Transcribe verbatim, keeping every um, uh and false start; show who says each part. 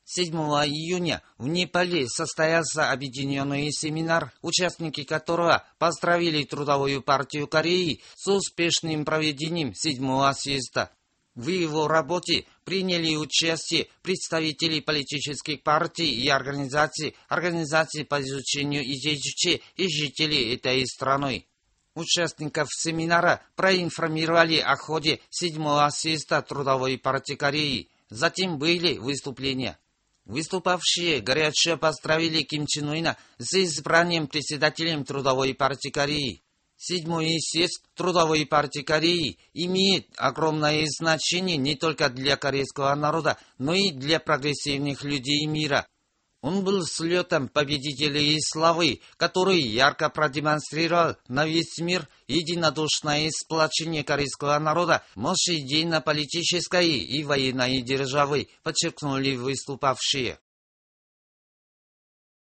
Speaker 1: седьмого июня в Непале состоялся объединенный семинар, участники которого поздравили Трудовую партию Кореи с успешным проведением седьмого съезда. В его работе приняли участие представители политических партий и организаций, организаций по изучению ИЖЧ и жителей этой страны. Участников семинара проинформировали о ходе седьмого съезда Трудовой партии Кореи. Затем были выступления. Выступавшие горячо поздравили Ким Чен Ына с избранием председателем Трудовой партии Кореи. Седьмой съезд Трудовой партии Кореи имеет огромное значение не только для корейского народа, но и для прогрессивных людей мира. Он был слетом победителей славы, который ярко продемонстрировал на весь мир единодушное сплочение корейского народа, мощь идейно-политической и военной державы, подчеркнули выступавшие.